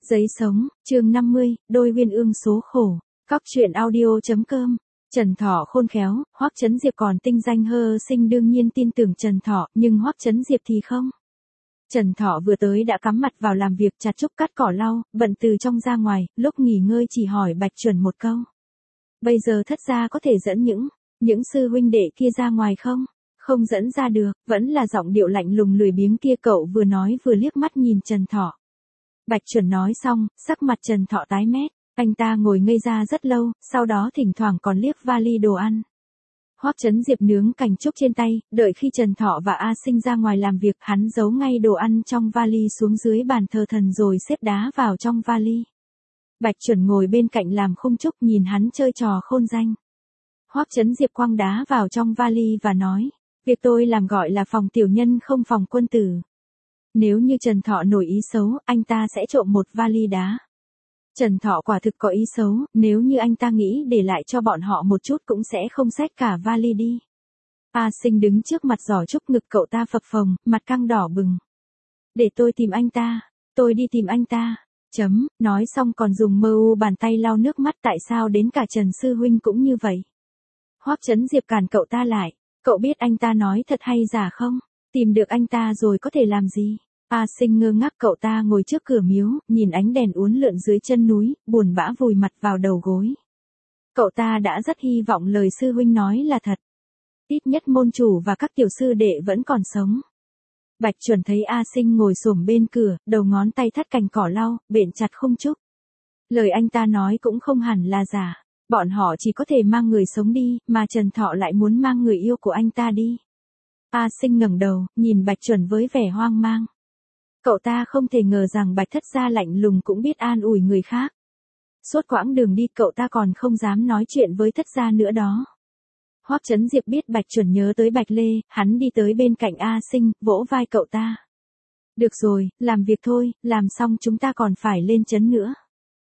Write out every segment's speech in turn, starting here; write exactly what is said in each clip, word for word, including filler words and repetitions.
Giấy sống, chương năm mươi, đôi uyên ương số khổ. Cóc truyện audio.com. Trần Thọ khôn khéo, Hoắc Chấn Diệp còn tinh danh Hơ Sinh đương nhiên tin tưởng Trần Thọ, nhưng Hoắc Chấn Diệp thì không. Trần Thọ vừa tới đã cắm mặt vào làm việc chặt trúc cắt cỏ lau, bận từ trong ra ngoài, lúc nghỉ ngơi chỉ hỏi Bạch Chuẩn một câu. Bây giờ thất gia có thể dẫn những, những sư huynh đệ kia ra ngoài không? Không dẫn ra được, vẫn là giọng điệu lạnh lùng lười biếng kia, cậu vừa nói vừa liếc mắt nhìn Trần Thọ. Bạch Chuẩn nói xong, sắc mặt Trần Thọ tái mét, anh ta ngồi ngây ra rất lâu, sau đó thỉnh thoảng còn liếc vali đồ ăn. Hoắc Chấn Diệp nướng cành trúc trên tay, đợi khi Trần Thọ và A Sinh ra ngoài làm việc, hắn giấu ngay đồ ăn trong vali xuống dưới bàn thờ thần rồi xếp đá vào trong vali. Bạch Chuẩn ngồi bên cạnh làm khung trúc nhìn hắn chơi trò khôn danh. Hoắc Chấn Diệp quăng đá vào trong vali và nói, việc tôi làm gọi là phòng tiểu nhân không phòng quân tử. Nếu như Trần Thọ nổi ý xấu, anh ta sẽ trộm một vali đá. Trần Thọ quả thực có ý xấu, nếu như anh ta nghĩ để lại cho bọn họ một chút cũng sẽ không xách cả vali đi. A Sinh đứng trước mặt giỏ trúc, ngực cậu ta phập phồng, mặt căng đỏ bừng. Để tôi tìm anh ta, tôi đi tìm anh ta. Chấm, nói xong còn dùng mơ u bàn tay lau nước mắt, tại sao đến cả Trần Sư Huynh cũng như vậy. Hoắc Chấn Diệp cản cậu ta lại, cậu biết anh ta nói thật hay giả không? Tìm được anh ta rồi có thể làm gì? A Sinh ngơ ngác, cậu ta ngồi trước cửa miếu, nhìn ánh đèn uốn lượn dưới chân núi, buồn bã vùi mặt vào đầu gối. Cậu ta đã rất hy vọng lời sư huynh nói là thật. Ít nhất môn chủ và các tiểu sư đệ vẫn còn sống. Bạch Chuẩn thấy A Sinh ngồi xổm bên cửa, đầu ngón tay thắt cành cỏ lau, bện chặt khung trúc. Lời anh ta nói cũng không hẳn là giả. Bọn họ chỉ có thể mang người sống đi, mà Trần Thọ lại muốn mang người yêu của anh ta đi. A Sinh ngẩng đầu, nhìn Bạch Chuẩn với vẻ hoang mang. Cậu ta không thể ngờ rằng Bạch thất gia lạnh lùng cũng biết an ủi người khác. Suốt quãng đường đi cậu ta còn không dám nói chuyện với thất gia nữa đó. Hoắc Chấn Diệp biết Bạch Chuẩn nhớ tới Bạch Lê, hắn đi tới bên cạnh A Sinh, vỗ vai cậu ta. Được rồi, làm việc thôi, làm xong chúng ta còn phải lên trấn nữa.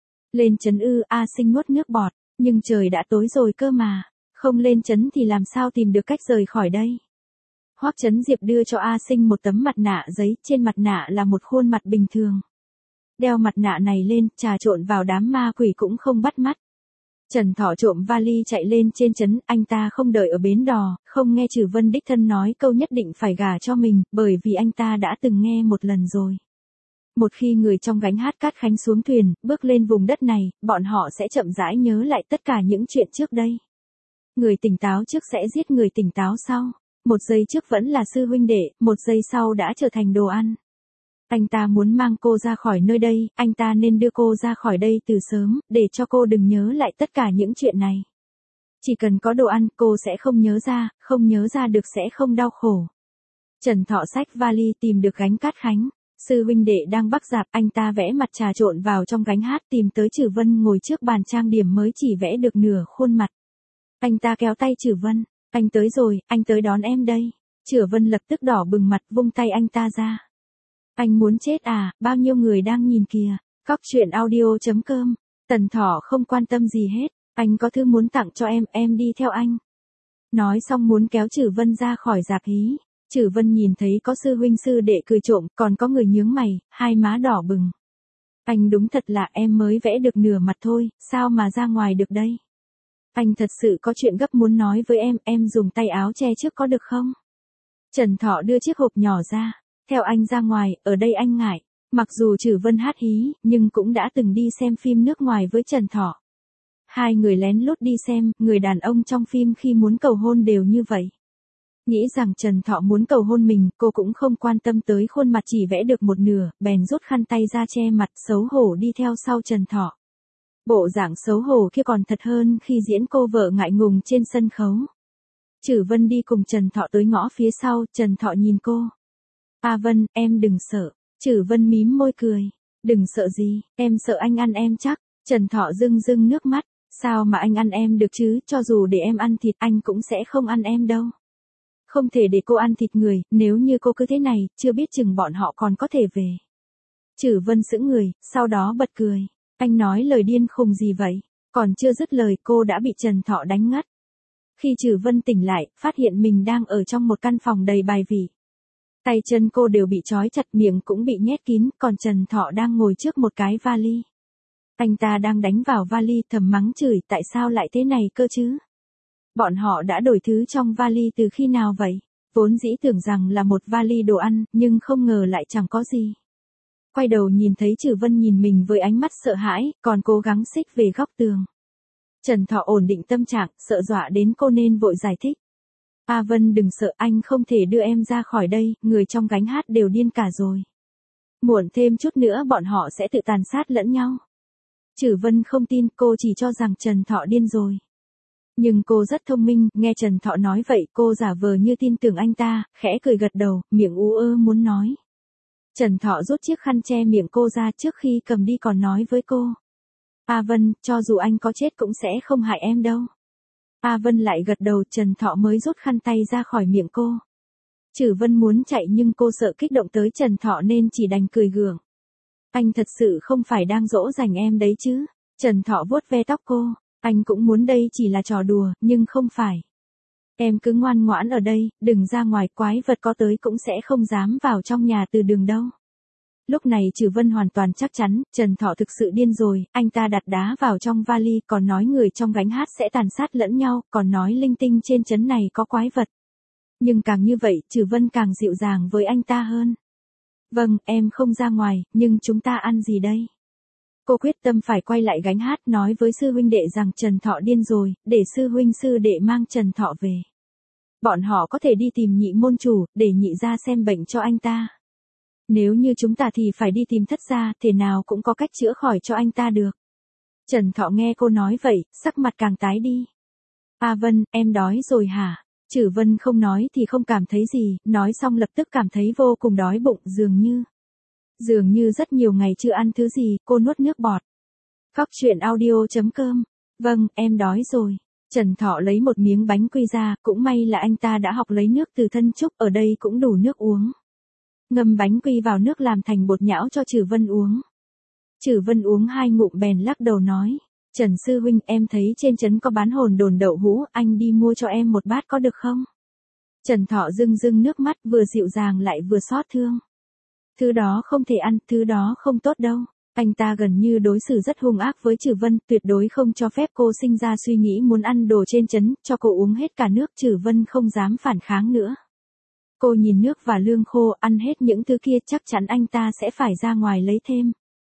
Lên trấn ư? A Sinh nuốt nước bọt, nhưng trời đã tối rồi cơ mà, không lên trấn thì làm sao tìm được cách rời khỏi đây. Hoắc Chấn Diệp đưa cho A Sinh một tấm mặt nạ giấy, trên mặt nạ là một khuôn mặt bình thường. Đeo mặt nạ này lên, trà trộn vào đám ma quỷ cũng không bắt mắt. Trần Thọ trộm vali chạy lên trên trấn, anh ta không đợi ở bến đò, không nghe Trử Vân đích thân nói câu nhất định phải gả cho mình, bởi vì anh ta đã từng nghe một lần rồi. Một khi người trong gánh hát cát khánh xuống thuyền, bước lên vùng đất này, bọn họ sẽ chậm rãi nhớ lại tất cả những chuyện trước đây. Người tỉnh táo trước sẽ giết người tỉnh táo sau. Một giây trước vẫn là sư huynh đệ, một giây sau đã trở thành đồ ăn. Anh ta muốn mang cô ra khỏi nơi đây, anh ta nên đưa cô ra khỏi đây từ sớm, để cho cô đừng nhớ lại tất cả những chuyện này. Chỉ cần có đồ ăn, cô sẽ không nhớ ra, không nhớ ra được sẽ không đau khổ. Trần Thọ xách vali tìm được gánh cát khánh. Sư huynh đệ đang bắc rạp, anh ta vẽ mặt trà trộn vào trong gánh hát, tìm tới Trử Vân ngồi trước bàn trang điểm mới chỉ vẽ được nửa khuôn mặt. Anh ta kéo tay Trử Vân. Anh tới rồi, anh tới đón em đây. Trử Vân lập tức đỏ bừng mặt, vung tay anh ta ra. Anh muốn chết à, bao nhiêu người đang nhìn kìa. Cóc truyện audio.com. Tần Thọ không quan tâm gì hết. Anh có thứ muốn tặng cho em, em đi theo anh. Nói xong muốn kéo Trử Vân ra khỏi rạp hí. Trử Vân nhìn thấy có sư huynh sư đệ cười trộm, còn có người nhướng mày, hai má đỏ bừng. Anh đúng thật là em mới vẽ được nửa mặt thôi, sao mà ra ngoài được đây? Anh thật sự có chuyện gấp muốn nói với em, em dùng tay áo che trước có được không? Trần Thọ đưa chiếc hộp nhỏ ra, theo anh ra ngoài, ở đây anh ngại. Mặc dù Trử Vân hát hí, nhưng cũng đã từng đi xem phim nước ngoài với Trần Thọ. Hai người lén lút đi xem, người đàn ông trong phim khi muốn cầu hôn đều như vậy. Nghĩ rằng Trần Thọ muốn cầu hôn mình, cô cũng không quan tâm tới khuôn mặt chỉ vẽ được một nửa, bèn rút khăn tay ra che mặt, xấu hổ đi theo sau Trần Thọ. Bộ dạng xấu hổ kia còn thật hơn khi diễn cô vợ ngại ngùng trên sân khấu. Trử Vân đi cùng Trần Thọ tới ngõ phía sau, Trần Thọ nhìn cô. A Vân, em đừng sợ. Trử Vân mím môi cười. Đừng sợ gì, em sợ anh ăn em chắc. Trần Thọ rưng rưng nước mắt. Sao mà anh ăn em được chứ, cho dù để em ăn thịt anh cũng sẽ không ăn em đâu. Không thể để cô ăn thịt người, nếu như cô cứ thế này, chưa biết chừng bọn họ còn có thể về. Trử Vân sững người, sau đó bật cười. Anh nói lời điên khùng gì vậy? Còn chưa dứt lời cô đã bị Trần Thọ đánh ngất. Khi Trử Vân tỉnh lại, phát hiện mình đang ở trong một căn phòng đầy bài vị. Tay chân cô đều bị trói chặt, miệng cũng bị nhét kín, còn Trần Thọ đang ngồi trước một cái vali. Anh ta đang đánh vào vali thầm mắng chửi tại sao lại thế này cơ chứ? Bọn họ đã đổi thứ trong vali từ khi nào vậy? Vốn dĩ tưởng rằng là một vali đồ ăn, nhưng không ngờ lại chẳng có gì. Quay đầu nhìn thấy Trử Vân nhìn mình với ánh mắt sợ hãi, còn cố gắng xích về góc tường. Trần Thọ ổn định tâm trạng, sợ dọa đến cô nên vội giải thích. A Vân đừng sợ, anh không thể đưa em ra khỏi đây, người trong gánh hát đều điên cả rồi. Muộn thêm chút nữa bọn họ sẽ tự tàn sát lẫn nhau. Trử Vân không tin, cô chỉ cho rằng Trần Thọ điên rồi. Nhưng cô rất thông minh, nghe Trần Thọ nói vậy cô giả vờ như tin tưởng anh ta, khẽ cười gật đầu, miệng ú ơ muốn nói. Trần Thọ rút chiếc khăn che miệng cô ra trước khi cầm đi còn nói với cô. A Vân, cho dù anh có chết cũng sẽ không hại em đâu. A Vân lại gật đầu, Trần Thọ mới rút khăn tay ra khỏi miệng cô. Trử Vân muốn chạy nhưng cô sợ kích động tới Trần Thọ nên chỉ đành cười gượng. Anh thật sự không phải đang dỗ dành em đấy chứ? Trần Thọ vuốt ve tóc cô. Anh cũng muốn đây chỉ là trò đùa, nhưng không phải. Em cứ ngoan ngoãn ở đây, đừng ra ngoài, quái vật có tới cũng sẽ không dám vào trong nhà từ đường đâu. Lúc này Trử Vân hoàn toàn chắc chắn, Trần Thọ thực sự điên rồi, anh ta đặt đá vào trong vali, còn nói người trong gánh hát sẽ tàn sát lẫn nhau, còn nói linh tinh trên trấn này có quái vật. Nhưng càng như vậy, Trử Vân càng dịu dàng với anh ta hơn. Vâng, em không ra ngoài, nhưng chúng ta ăn gì đây? Cô quyết tâm phải quay lại gánh hát, nói với sư huynh đệ rằng Trần Thọ điên rồi, để sư huynh sư đệ mang Trần Thọ về. Bọn họ có thể đi tìm nhị môn chủ, để nhị ra xem bệnh cho anh ta. Nếu như chúng ta thì phải đi tìm thất gia, thế nào cũng có cách chữa khỏi cho anh ta được. Trần Thọ nghe cô nói vậy, sắc mặt càng tái đi. A Vân, em đói rồi hả? Trử Vân không nói thì không cảm thấy gì, nói xong lập tức cảm thấy vô cùng đói bụng, dường như. Dường như rất nhiều ngày chưa ăn thứ gì, cô nuốt nước bọt. Cóc truyện audio chấm com. Vâng, em đói rồi. Trần Thọ lấy một miếng bánh quy ra, cũng may là anh ta đã học lấy nước từ thân trúc, ở đây cũng đủ nước uống. Ngâm bánh quy vào nước làm thành bột nhão cho Trử Vân uống. Trử Vân uống hai ngụm bèn lắc đầu nói. Trần sư huynh, em thấy trên trấn có bán hồn đồn đậu hũ, anh đi mua cho em một bát có được không? Trần Thọ rưng rưng nước mắt, vừa dịu dàng lại vừa xót thương. Thứ đó không thể ăn, thứ đó không tốt đâu. Anh ta gần như đối xử rất hung ác với Trử Vân, tuyệt đối không cho phép cô sinh ra suy nghĩ muốn ăn đồ trên trấn, cho cô uống hết cả nước. Trử Vân không dám phản kháng nữa. Cô nhìn nước và lương khô, ăn hết những thứ kia chắc chắn anh ta sẽ phải ra ngoài lấy thêm.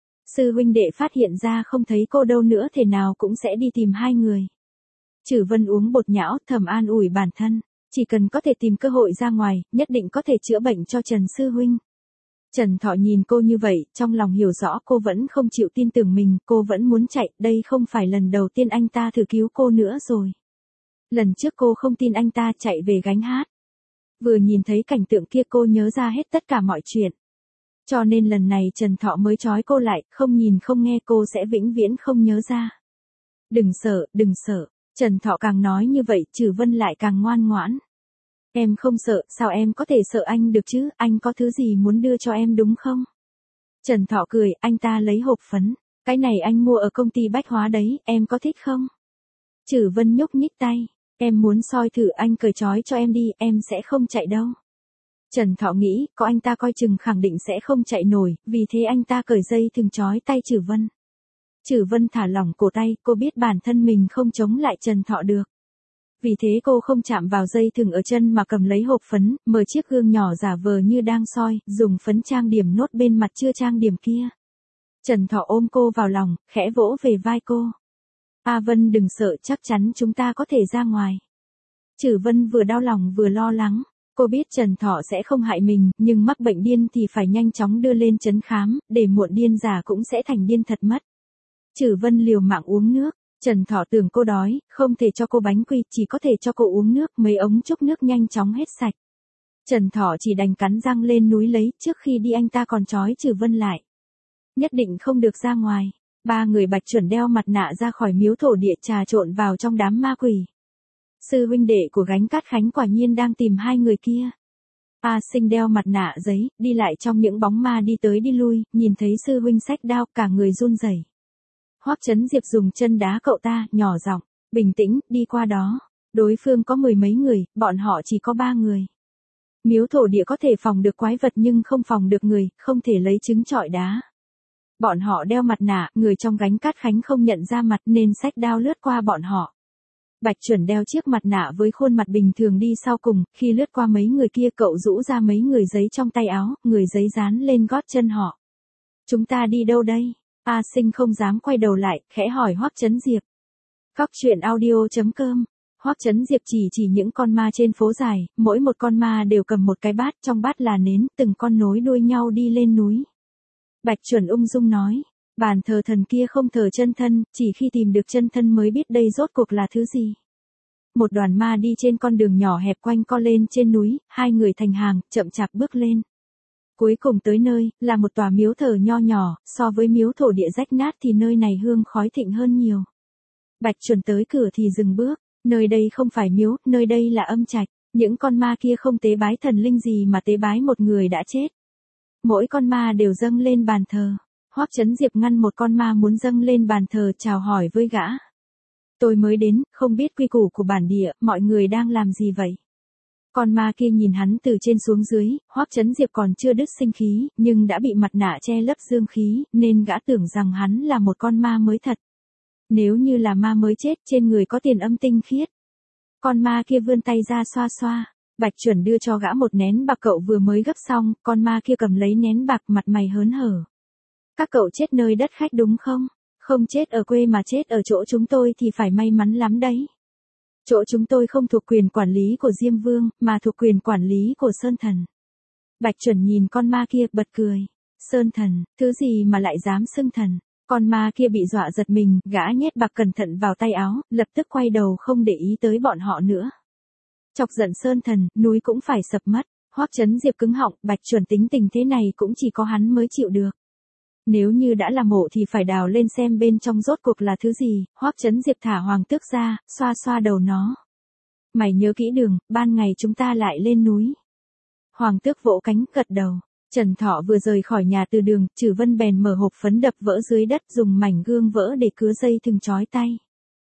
Sư huynh đệ phát hiện ra không thấy cô đâu nữa thế nào cũng sẽ đi tìm hai người. Trử Vân uống bột nhão, thầm an ủi bản thân. Chỉ cần có thể tìm cơ hội ra ngoài, nhất định có thể chữa bệnh cho Trần sư huynh. Trần Thọ nhìn cô như vậy, trong lòng hiểu rõ cô vẫn không chịu tin tưởng mình, cô vẫn muốn chạy, đây không phải lần đầu tiên anh ta thử cứu cô nữa rồi. Lần trước cô không tin anh ta chạy về gánh hát. Vừa nhìn thấy cảnh tượng kia cô nhớ ra hết tất cả mọi chuyện. Cho nên lần này Trần Thọ mới trói cô lại, không nhìn không nghe cô sẽ vĩnh viễn không nhớ ra. Đừng sợ, đừng sợ. Trần Thọ càng nói như vậy, Trử Vân lại càng ngoan ngoãn. Em không sợ, sao em có thể sợ anh được chứ, anh có thứ gì muốn đưa cho em đúng không? Trần Thọ cười, anh ta lấy hộp phấn. Cái này anh mua ở công ty bách hóa đấy, em có thích không? Trử Vân nhúc nhích tay. Em muốn soi thử, anh cởi trói cho em đi, em sẽ không chạy đâu. Trần Thọ nghĩ, có anh ta coi chừng khẳng định sẽ không chạy nổi, vì thế anh ta cởi dây thừng trói tay Trử Vân. Trử Vân thả lỏng cổ tay, cô biết bản thân mình không chống lại Trần Thọ được. Vì thế cô không chạm vào dây thừng ở chân mà cầm lấy hộp phấn, mở chiếc gương nhỏ giả vờ như đang soi, dùng phấn trang điểm nốt bên mặt chưa trang điểm kia. Trần Thọ ôm cô vào lòng, khẽ vỗ về vai cô. A Vân đừng sợ, chắc chắn chúng ta có thể ra ngoài. Trử Vân vừa đau lòng vừa lo lắng. Cô biết Trần Thọ sẽ không hại mình, nhưng mắc bệnh điên thì phải nhanh chóng đưa lên trấn khám, để muộn điên già cũng sẽ thành điên thật mất. Trử Vân liều mạng uống nước. Trần Thọ tưởng cô đói, không thể cho cô bánh quy, chỉ có thể cho cô uống nước, mấy ống chúc nước nhanh chóng hết sạch. Trần Thọ chỉ đành cắn răng lên núi lấy, trước khi đi anh ta còn trói Trử Vân lại. Nhất định không được ra ngoài. Ba người Bạch Chuẩn đeo mặt nạ ra khỏi miếu thổ địa trà trộn vào trong đám ma quỷ. Sư huynh đệ của gánh Cát Khánh quả nhiên đang tìm hai người kia. A Sinh đeo mặt nạ giấy, đi lại trong những bóng ma đi tới đi lui, nhìn thấy sư huynh xách đao, cả người run rẩy. Hoắc Chấn Diệp dùng chân đá cậu ta, nhỏ giọng, bình tĩnh, đi qua đó. Đối phương có mười mấy người, bọn họ chỉ có ba người. Miếu thổ địa có thể phòng được quái vật nhưng không phòng được người, không thể lấy trứng trọi đá. Bọn họ đeo mặt nạ, người trong gánh cát khánh không nhận ra mặt nên xách đao lướt qua bọn họ. Bạch Chuẩn đeo chiếc mặt nạ với khuôn mặt bình thường đi sau cùng, khi lướt qua mấy người kia cậu rũ ra mấy người giấy trong tay áo, người giấy dán lên gót chân họ. Chúng ta đi đâu đây? A Sinh không dám quay đầu lại, khẽ hỏi Hoắc Chấn Diệp. Cóc truyện audio chấm com. Hoắc Chấn Diệp chỉ chỉ những con ma trên phố dài, mỗi một con ma đều cầm một cái bát, trong bát là nến, từng con nối đuôi nhau đi lên núi. Bạch Chuẩn ung dung nói, bàn thờ thần kia không thờ chân thân, chỉ khi tìm được chân thân mới biết đây rốt cuộc là thứ gì. Một đoàn ma đi trên con đường nhỏ hẹp quanh co lên trên núi, hai người thành hàng, chậm chạp bước lên. Cuối cùng tới nơi, là một tòa miếu thờ nho nhỏ, so với miếu thổ địa rách nát thì nơi này hương khói thịnh hơn nhiều. Bạch Chuẩn tới cửa thì dừng bước, nơi đây không phải miếu, nơi đây là âm trạch, những con ma kia không tế bái thần linh gì mà tế bái một người đã chết. Mỗi con ma đều dâng lên bàn thờ. Hoắc Chấn Diệp ngăn một con ma muốn dâng lên bàn thờ chào hỏi với gã. Tôi mới đến, không biết quy củ của bản địa, mọi người đang làm gì vậy? Con ma kia nhìn hắn từ trên xuống dưới, Hoắc Chấn Diệp còn chưa đứt sinh khí, nhưng đã bị mặt nạ che lấp dương khí, nên gã tưởng rằng hắn là một con ma mới thật. Nếu như là ma mới chết trên người có tiền âm tinh khiết. Con ma kia vươn tay ra xoa xoa. Bạch Chuẩn đưa cho gã một nén bạc cậu vừa mới gấp xong, con ma kia cầm lấy nén bạc mặt mày hớn hở. Các cậu chết nơi đất khách đúng không? Không chết ở quê mà chết ở chỗ chúng tôi thì phải may mắn lắm đấy. Chỗ chúng tôi không thuộc quyền quản lý của Diêm Vương, mà thuộc quyền quản lý của Sơn Thần. Bạch Chuẩn nhìn con ma kia bật cười. Sơn Thần, thứ gì mà lại dám xưng thần? Con ma kia bị dọa giật mình, gã nhét bạc cẩn thận vào tay áo, lập tức quay đầu không để ý tới bọn họ nữa. Chọc giận Sơn Thần, núi cũng phải sập mất. Hoắc Chấn Diệp cứng họng, Bạch Chuẩn tính tình thế này cũng chỉ có hắn mới chịu được. Nếu như đã là mộ thì phải đào lên xem bên trong rốt cuộc là thứ gì. Hoắc Chấn Diệp thả Hoàng Tước ra, xoa xoa đầu nó. Mày nhớ kỹ đường, ban ngày chúng ta lại lên núi. Hoàng Tước vỗ cánh gật đầu. Trần Thọ vừa rời khỏi nhà từ đường, Trử Vân bèn mở hộp phấn đập vỡ dưới đất, dùng mảnh gương vỡ để cứa dây thừng trói tay.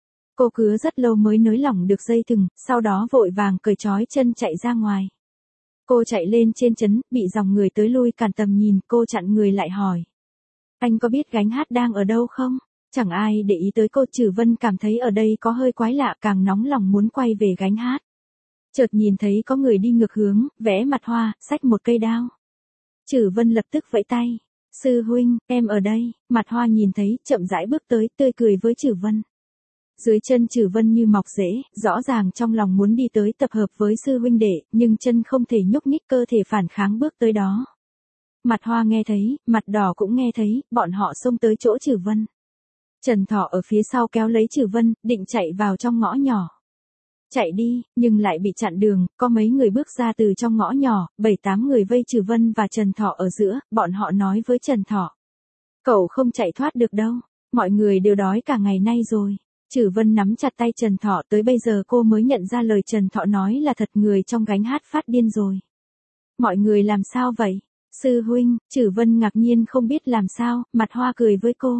Cô cứa rất lâu mới nới lỏng được dây thừng, sau đó vội vàng cởi trói chân chạy ra ngoài. Cô chạy lên trên trấn, bị dòng người tới lui cản tầm nhìn, cô chặn người lại hỏi. Anh có biết gánh hát đang ở đâu không? Chẳng ai để ý tới cô. Trử Vân cảm thấy ở đây có hơi quái lạ, càng nóng lòng muốn quay về gánh hát. Chợt nhìn thấy có người đi ngược hướng, vẽ mặt hoa, xách một cây đao. Trử Vân lập tức vẫy tay. Sư huynh, em ở đây. Mặt hoa nhìn thấy, chậm rãi bước tới, tươi cười với Trử Vân. Dưới chân Trử Vân như mọc rễ, rõ ràng trong lòng muốn đi tới tập hợp với sư huynh đệ, nhưng chân không thể nhúc nhích, cơ thể phản kháng bước tới đó. Mặt hoa nghe thấy, mặt đỏ cũng nghe thấy, bọn họ xông tới chỗ Trử Vân. Trần Thọ ở phía sau kéo lấy Trử Vân, định chạy vào trong ngõ nhỏ. Chạy đi, nhưng lại bị chặn đường, có mấy người bước ra từ trong ngõ nhỏ, bảy tám người vây Trử Vân và Trần Thọ ở giữa, bọn họ nói với Trần Thọ. Cậu không chạy thoát được đâu, mọi người đều đói cả ngày nay rồi. Trử Vân nắm chặt tay Trần Thọ, tới bây giờ cô mới nhận ra lời Trần Thọ nói là thật, người trong gánh hát phát điên rồi. Mọi người làm sao vậy? Sư huynh, Trử Vân ngạc nhiên không biết làm sao, mặt hoa cười với cô.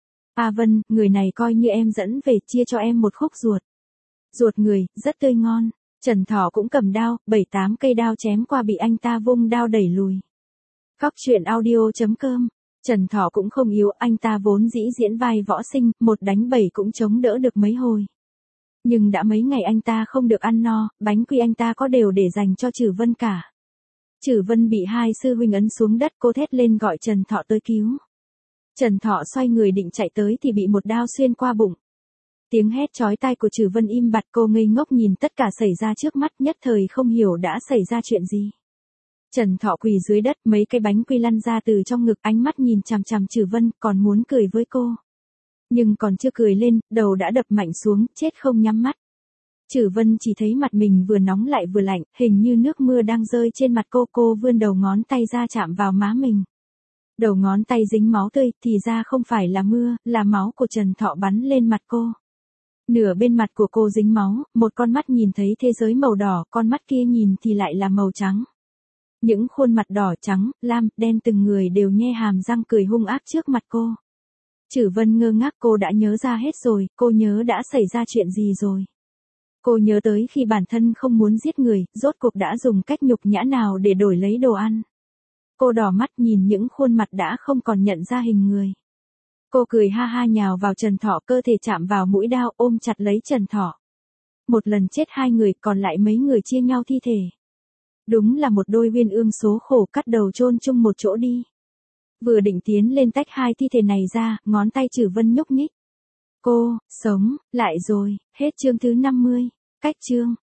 A Vân, người này coi như em dẫn về, chia cho em một khúc ruột. Ruột người, rất tươi ngon. Trần Thọ cũng cầm đao, bảy tám cây đao chém qua bị anh ta vung đao đẩy lùi. Cóc truyện audio chấm com. Trần Thọ cũng không yếu, anh ta vốn dĩ diễn vai võ sinh, một đánh bảy cũng chống đỡ được mấy hồi. Nhưng đã mấy ngày anh ta không được ăn no, bánh quy anh ta có đều để dành cho Trử Vân cả. Trử Vân bị hai sư huynh ấn xuống đất, cô thét lên gọi Trần Thọ tới cứu. Trần Thọ xoay người định chạy tới thì bị một đao xuyên qua bụng. Tiếng hét chói tai của Trử Vân im bặt, cô ngây ngốc nhìn tất cả xảy ra trước mắt, nhất thời không hiểu đã xảy ra chuyện gì. Trần Thọ quỳ dưới đất, mấy cái bánh quy lăn ra từ trong ngực, ánh mắt nhìn chằm chằm Trử Vân, còn muốn cười với cô. Nhưng còn chưa cười lên, đầu đã đập mạnh xuống, chết không nhắm mắt. Trử Vân chỉ thấy mặt mình vừa nóng lại vừa lạnh, hình như nước mưa đang rơi trên mặt cô, cô vươn đầu ngón tay ra chạm vào má mình. Đầu ngón tay dính máu tươi, thì ra không phải là mưa, là máu của Trần Thọ bắn lên mặt cô. Nửa bên mặt của cô dính máu, một con mắt nhìn thấy thế giới màu đỏ, con mắt kia nhìn thì lại là màu trắng. Những khuôn mặt đỏ, trắng, lam, đen từng người đều nhe hàm răng cười hung ác trước mặt cô. Trử Vân ngơ ngác, cô đã nhớ ra hết rồi, cô nhớ đã xảy ra chuyện gì rồi. Cô nhớ tới khi bản thân không muốn giết người, rốt cuộc đã dùng cách nhục nhã nào để đổi lấy đồ ăn. Cô đỏ mắt nhìn những khuôn mặt đã không còn nhận ra hình người. Cô cười ha ha nhào vào Trần Thọ, cơ thể chạm vào mũi đao, ôm chặt lấy Trần Thọ. Một lần chết hai người, còn lại mấy người chia nhau thi thể. Đúng là một đôi uyên ương số khổ, cắt đầu chôn chung một chỗ đi. Vừa định tiến lên tách hai thi thể này ra, ngón tay Trử Vân nhúc nhích. Cô, sống, lại rồi, hết chương thứ năm mươi. Cách chương.